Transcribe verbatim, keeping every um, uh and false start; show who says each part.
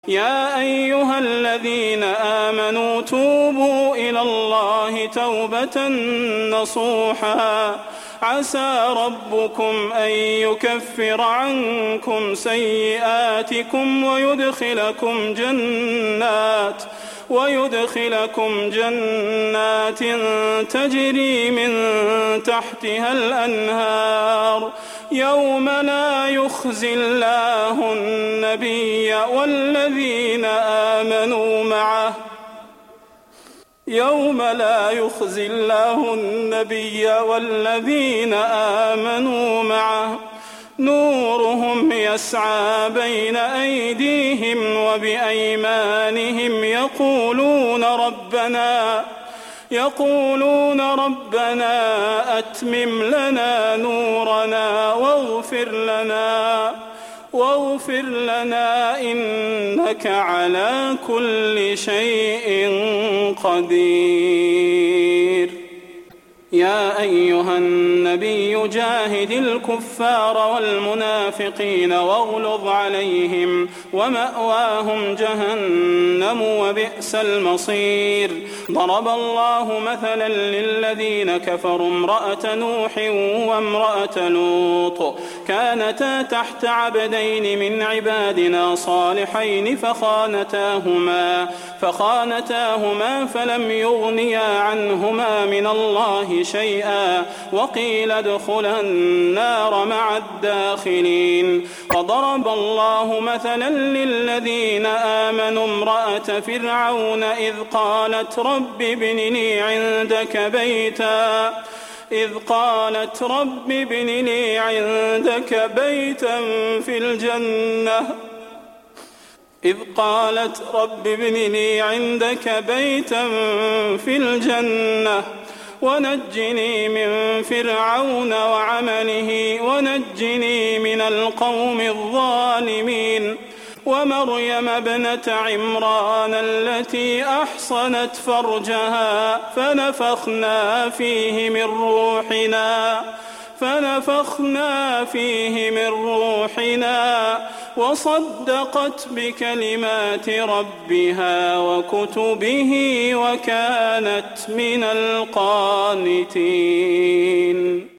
Speaker 1: يا أيها الذين آمنوا توبوا إلى الله توبة نصوحا عسى ربكم أن يكفر عنكم سيئاتكم ويدخلكم جنات ويدخلكم جنات تجري من تحتها الأنهار يوم لا يخزي الله النبي والذين آمنوا معه يوم لا يخزي الله النبي والذين آمنوا معه نورهم يسعى بين أيديهم وبأيمانهم يقولون ربنا يقولون ربنا أتمم لنا نورنا واغفر لنا واغفر لنا إنك على كل شيء قدير. يا أيها النبي جاهد الكفار والمنافقين واغلظ عليهم ومأواهم جهنم وبئس المصير. ضرب الله مثلا للذين كفروا امرأة نوح وامرأة لوط كانتا تحت عبدين من عبادنا صالحين فخانتاهما فخانتاهما فلم يغنيا عنهما من الله شيئا وقيل ادخلا النار مع الداخلين. وضرب الله مثلا للذين آمنوا امرأة فرعون إذ قالت رب ابن لي عندك بيتا إذ قالت رب ابن لي عندك بيتا في الجنة إذ قالت رب ابن لي عندك بيتا في الجنة ونجني من فرعون وعمله ونجني من القوم الظالمين. ومريم ابنة عمران التي أحصنت فرجها فنفخنا فيه من روحنا فنفخنا فيه من روحنا وصدقت بكلمات ربها وكتبه وكانت من القانتين.